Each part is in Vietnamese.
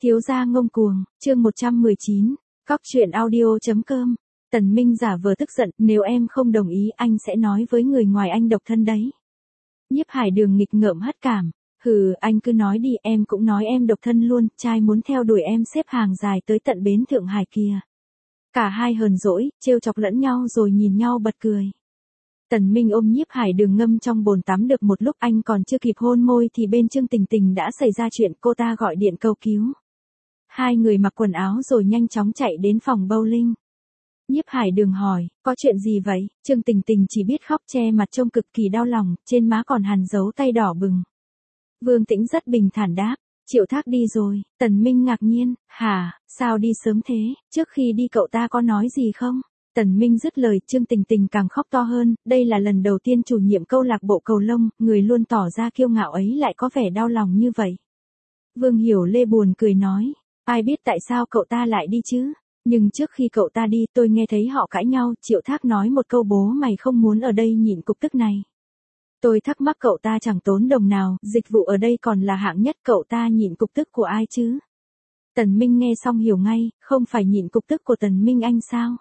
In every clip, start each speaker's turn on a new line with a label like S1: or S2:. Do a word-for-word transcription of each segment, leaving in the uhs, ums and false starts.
S1: Thiếu gia ngông cuồng, chương một trăm mười chín, cóc truyện audio.com. Tần Minh giả vờ tức giận, nếu em không đồng ý anh sẽ nói với người ngoài anh độc thân đấy. Nhiếp Hải Đường nghịch ngợm hất cảm, hừ anh cứ nói đi, em cũng nói em độc thân luôn, trai muốn theo đuổi em xếp hàng dài tới tận bến Thượng Hải kia. Cả hai hờn dỗi, trêu chọc lẫn nhau rồi nhìn nhau bật cười. Tần Minh ôm Nhiếp Hải Đường ngâm trong bồn tắm được một lúc, anh còn chưa kịp hôn môi thì bên Trương Tình Tình đã xảy ra chuyện, cô ta gọi điện cầu cứu. Hai người mặc quần áo rồi nhanh chóng chạy đến phòng bowling. Nhiếp Hải Đường hỏi, có chuyện gì vậy? Trương Tình Tình chỉ biết khóc che mặt trông cực kỳ đau lòng, trên má còn hằn dấu tay đỏ bừng. Vương Tĩnh rất bình thản đáp, Triệu Thác đi rồi. Tần Minh ngạc nhiên, hả, sao đi sớm thế, trước khi đi cậu ta có nói gì không? Tần Minh dứt lời, Trương Tình Tình càng khóc to hơn, đây là lần đầu tiên chủ nhiệm câu lạc bộ cầu lông, người luôn tỏ ra kiêu ngạo ấy lại có vẻ đau lòng như vậy. Vương Hiểu Lê buồn cười nói, ai biết tại sao cậu ta lại đi chứ? Nhưng trước khi cậu ta đi tôi nghe thấy họ cãi nhau, Triệu Thác nói một câu bố mày không muốn ở đây nhịn cục tức này. Tôi thắc mắc cậu ta chẳng tốn đồng nào, dịch vụ ở đây còn là hạng nhất, cậu ta nhịn cục tức của ai chứ? Tần Minh nghe xong hiểu ngay, không phải nhịn cục tức của Tần Minh Anh sao?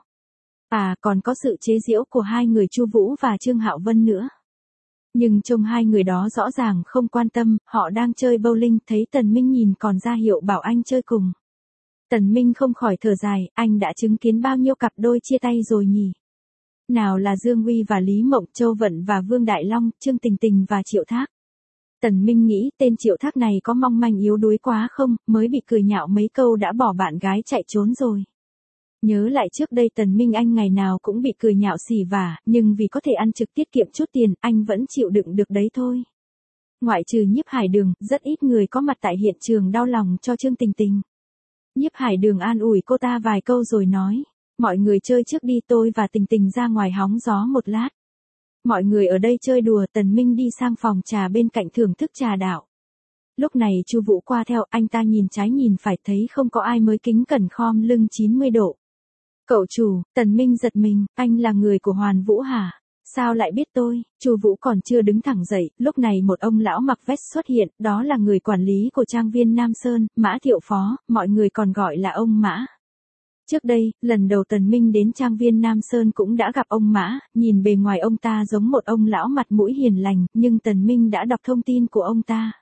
S1: À còn có sự chế giễu của hai người Chu Vũ và Trương Hạo Vân nữa. Nhưng trông hai người đó rõ ràng không quan tâm, họ đang chơi bowling, thấy Tần Minh nhìn còn ra hiệu bảo anh chơi cùng. Tần Minh không khỏi thở dài, anh đã chứng kiến bao nhiêu cặp đôi chia tay rồi nhỉ? Nào là Dương Uy và Lý Mộng, Châu Vận và Vương Đại Long, Trương Tình Tình và Triệu Thác. Tần Minh nghĩ tên Triệu Thác này có mong manh yếu đuối quá không, mới bị cười nhạo mấy câu đã bỏ bạn gái chạy trốn rồi. Nhớ lại trước đây Tần Minh Anh ngày nào cũng bị cười nhạo xỉ vả, nhưng vì có thể ăn trực tiết kiệm chút tiền, anh vẫn chịu đựng được đấy thôi. Ngoại trừ Nhiếp Hải Đường, rất ít người có mặt tại hiện trường đau lòng cho Trương Tình Tình. Nhiếp Hải Đường an ủi cô ta vài câu rồi nói, mọi người chơi trước đi, tôi và Tình Tình ra ngoài hóng gió một lát. Mọi người ở đây chơi đùa, Tần Minh đi sang phòng trà bên cạnh thưởng thức trà đạo. Lúc này Chu Vũ qua theo, anh ta nhìn trái nhìn phải thấy không có ai mới kính cẩn khom lưng chín mươi độ. Cậu chủ, Tần Minh giật mình, anh là người của Hoàn Vũ hả? Sao lại biết tôi? Chu Vũ còn chưa đứng thẳng dậy, lúc này một ông lão mặc vest xuất hiện, đó là người quản lý của trang viên Nam Sơn, Mã Thiệu Phó, mọi người còn gọi là ông Mã. Trước đây, lần đầu Tần Minh đến trang viên Nam Sơn cũng đã gặp ông Mã, nhìn bề ngoài ông ta giống một ông lão mặt mũi hiền lành, nhưng Tần Minh đã đọc thông tin của ông ta.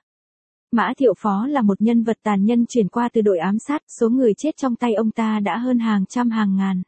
S1: Mã Thiệu Phó là một nhân vật tàn nhân chuyển qua từ đội ám sát, số người chết trong tay ông ta đã hơn hàng trăm hàng ngàn.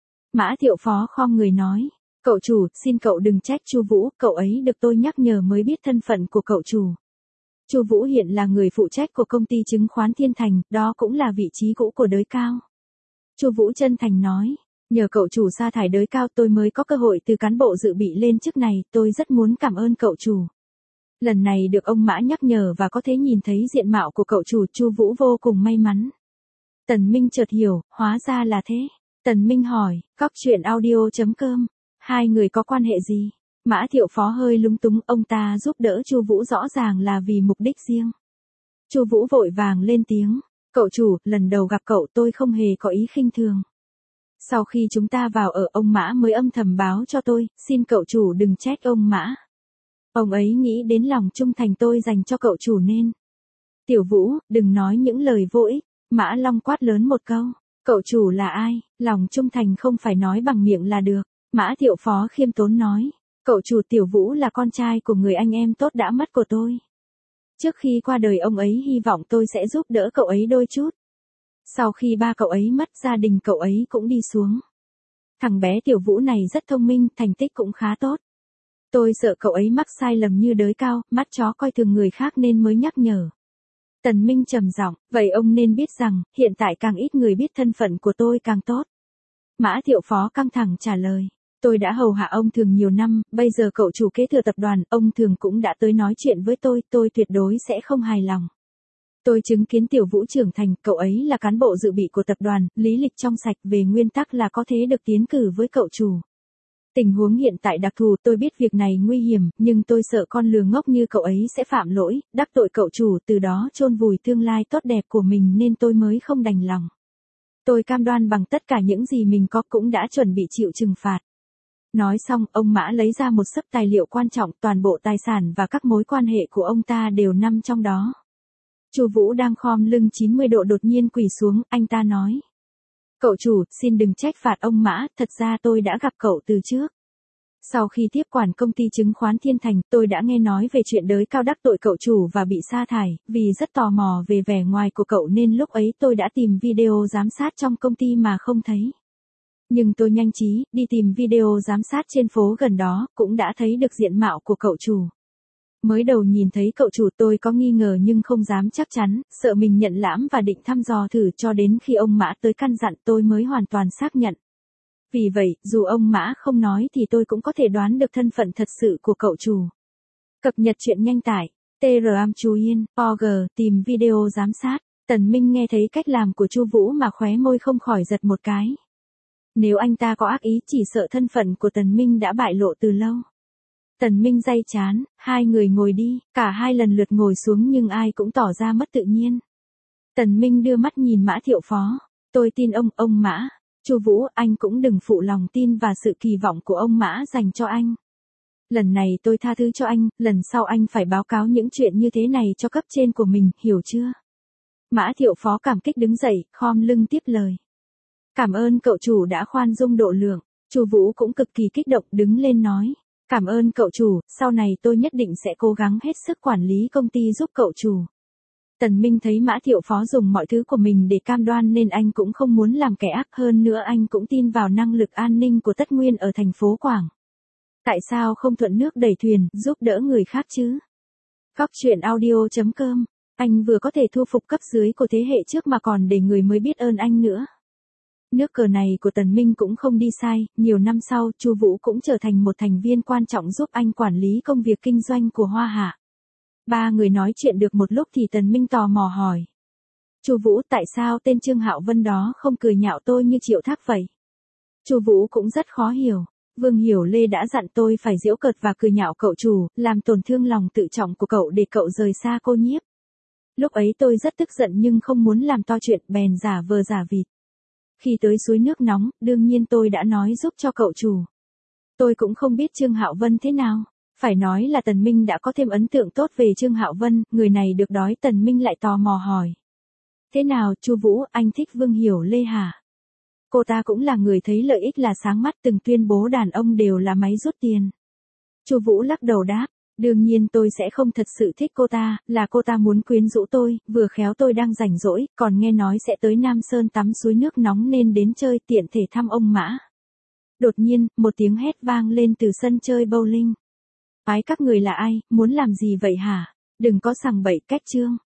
S1: Mã Thiệu Phó khom người nói, cậu chủ, xin cậu đừng trách Chu Vũ, cậu ấy được tôi nhắc nhở mới biết thân phận của cậu chủ. Chu Vũ hiện là người phụ trách của công ty chứng khoán Thiên Thành, đó cũng là vị trí cũ của Đới Cao. Chu Vũ chân thành nói, nhờ cậu chủ sa thải Đới Cao tôi mới có cơ hội từ cán bộ dự bị lên chức này, tôi rất muốn cảm ơn cậu chủ. Lần này được ông Mã nhắc nhở và có thể nhìn thấy diện mạo của cậu chủ, Chu Vũ vô cùng may mắn. Tần Minh chợt hiểu, hóa ra là thế. Tần Minh hỏi, cóc truyện audio.com, hai người có quan hệ gì? Mã Thiệu Phó hơi lúng túng, ông ta giúp đỡ Chu Vũ rõ ràng là vì mục đích riêng. Chu Vũ vội vàng lên tiếng, cậu chủ, lần đầu gặp cậu tôi không hề có ý khinh thường. Sau khi chúng ta vào ở, ông Mã mới âm thầm báo cho tôi, xin cậu chủ đừng trách ông Mã. Ông ấy nghĩ đến lòng trung thành tôi dành cho cậu chủ nên. Tiểu Vũ, đừng nói những lời vô ích. Mã Long quát lớn một câu. Cậu chủ là ai? Lòng trung thành không phải nói bằng miệng là được. Mã Thiệu Phó khiêm tốn nói. Cậu chủ Tiểu Vũ là con trai của người anh em tốt đã mất của tôi. Trước khi qua đời ông ấy hy vọng tôi sẽ giúp đỡ cậu ấy đôi chút. Sau khi ba cậu ấy mất, gia đình cậu ấy cũng đi xuống. Thằng bé Tiểu Vũ này rất thông minh, thành tích cũng khá tốt. Tôi sợ cậu ấy mắc sai lầm như Đới Cao, mắt chó coi thường người khác nên mới nhắc nhở. Tần Minh trầm giọng, vậy ông nên biết rằng, hiện tại càng ít người biết thân phận của tôi càng tốt. Mã Thiệu Phó căng thẳng trả lời, tôi đã hầu hạ ông Thường nhiều năm, bây giờ cậu chủ kế thừa tập đoàn, ông Thường cũng đã tới nói chuyện với tôi, tôi tuyệt đối sẽ không hài lòng. Tôi chứng kiến Tiểu Vũ trưởng thành, cậu ấy là cán bộ dự bị của tập đoàn, lý lịch trong sạch, về nguyên tắc là có thể được tiến cử với cậu chủ. Tình huống hiện tại đặc thù, tôi biết việc này nguy hiểm, nhưng tôi sợ con lừa ngốc như cậu ấy sẽ phạm lỗi, đắc tội cậu chủ, từ đó chôn vùi tương lai tốt đẹp của mình nên tôi mới không đành lòng. Tôi cam đoan bằng tất cả những gì mình có cũng đã chuẩn bị chịu trừng phạt. Nói xong, ông Mã lấy ra một xấp tài liệu quan trọng, toàn bộ tài sản và các mối quan hệ của ông ta đều nằm trong đó. Chu Vũ đang khom lưng chín mươi độ đột nhiên quỳ xuống, anh ta nói. Cậu chủ, xin đừng trách phạt ông Mã, thật ra tôi đã gặp cậu từ trước. Sau khi tiếp quản công ty chứng khoán Thiên Thành, tôi đã nghe nói về chuyện đới cao đắc tội cậu chủ và bị sa thải, vì rất tò mò về vẻ ngoài của cậu nên lúc ấy tôi đã tìm video giám sát trong công ty mà không thấy. Nhưng tôi nhanh trí, đi tìm video giám sát trên phố gần đó, cũng đã thấy được diện mạo của cậu chủ. Mới đầu nhìn thấy cậu chủ tôi có nghi ngờ nhưng không dám chắc chắn, sợ mình nhận lãm và định thăm dò thử cho đến khi ông Mã tới căn dặn tôi mới hoàn toàn xác nhận. Vì vậy, dù ông Mã không nói thì tôi cũng có thể đoán được thân phận thật sự của cậu chủ. Cập nhật truyện nhanh tải, tê rờ am Chú Yên, o giê, tìm video giám sát. Tần Minh nghe thấy cách làm của Chu Vũ mà khóe môi không khỏi giật một cái. Nếu anh ta có ác ý chỉ sợ thân phận của Tần Minh đã bại lộ từ lâu. Tần Minh day chán, hai người ngồi đi, cả hai lần lượt ngồi xuống nhưng ai cũng tỏ ra mất tự nhiên. Tần Minh đưa mắt nhìn Mã Thiệu Phó, tôi tin ông, ông Mã. Chu Vũ, anh cũng đừng phụ lòng tin và sự kỳ vọng của ông Mã dành cho anh. Lần này tôi tha thứ cho anh, lần sau anh phải báo cáo những chuyện như thế này cho cấp trên của mình, hiểu chưa? Mã Thiệu Phó cảm kích đứng dậy, khom lưng tiếp lời. Cảm ơn cậu chủ đã khoan dung độ lượng. Chu Vũ cũng cực kỳ kích động đứng lên nói. Cảm ơn cậu chủ, sau này tôi nhất định sẽ cố gắng hết sức quản lý công ty giúp cậu chủ. Tần Minh thấy Mã Thiệu Phó dùng mọi thứ của mình để cam đoan nên anh cũng không muốn làm kẻ ác, hơn nữa anh cũng tin vào năng lực an ninh của Tất Nguyên ở thành phố Quảng. Tại sao không thuận nước đẩy thuyền, giúp đỡ người khác chứ? Góc truyện audio chấm com, anh vừa có thể thu phục cấp dưới của thế hệ trước mà còn để người mới biết ơn anh nữa. Nước cờ này của Tần Minh cũng không đi sai, nhiều năm sau, Chu Vũ cũng trở thành một thành viên quan trọng giúp anh quản lý công việc kinh doanh của Hoa Hạ. Ba người nói chuyện được một lúc thì Tần Minh tò mò hỏi. Chu Vũ, tại sao tên Trương Hạo Vân đó không cười nhạo tôi như Triệu Thác vậy? Chu Vũ cũng rất khó hiểu. Vương Hiểu Lê đã dặn tôi phải giễu cợt và cười nhạo cậu chủ, làm tổn thương lòng tự trọng của cậu để cậu rời xa cô nhiếp. Lúc ấy tôi rất tức giận nhưng không muốn làm to chuyện, bèn giả vờ giả vịt. Khi tới suối nước nóng, đương nhiên tôi đã nói giúp cho cậu chủ. Tôi cũng không biết Trương Hạo Vân thế nào. Phải nói là Tần Minh đã có thêm ấn tượng tốt về Trương Hạo Vân, người này được đói. Tần Minh lại tò mò hỏi. Thế nào, Chu Vũ, anh thích Vương Hiểu Lê hả? Cô ta cũng là người thấy lợi ích là sáng mắt, từng tuyên bố đàn ông đều là máy rút tiền. Chu Vũ lắc đầu đáp. Đương nhiên tôi sẽ không thật sự thích cô ta, là cô ta muốn quyến rũ tôi, vừa khéo tôi đang rảnh rỗi, còn nghe nói sẽ tới Nam Sơn tắm suối nước nóng nên đến chơi tiện thể thăm ông Mã. Đột nhiên, một tiếng hét vang lên từ sân chơi bowling. Phái các người là ai, muốn làm gì vậy hả? Đừng có sằng bậy cách chương.